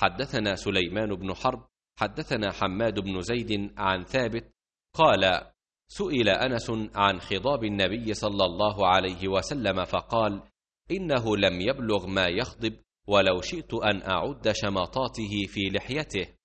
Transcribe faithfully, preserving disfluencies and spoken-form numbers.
حدثنا سليمان بن حرب حدثنا حماد بن زيد عن ثابت قال: سئل أنس عن خضاب النبي صلى الله عليه وسلم فقال: إنه لم يبلغ ما يخضب، ولو شئت أن أعد شماطاته في لحيته.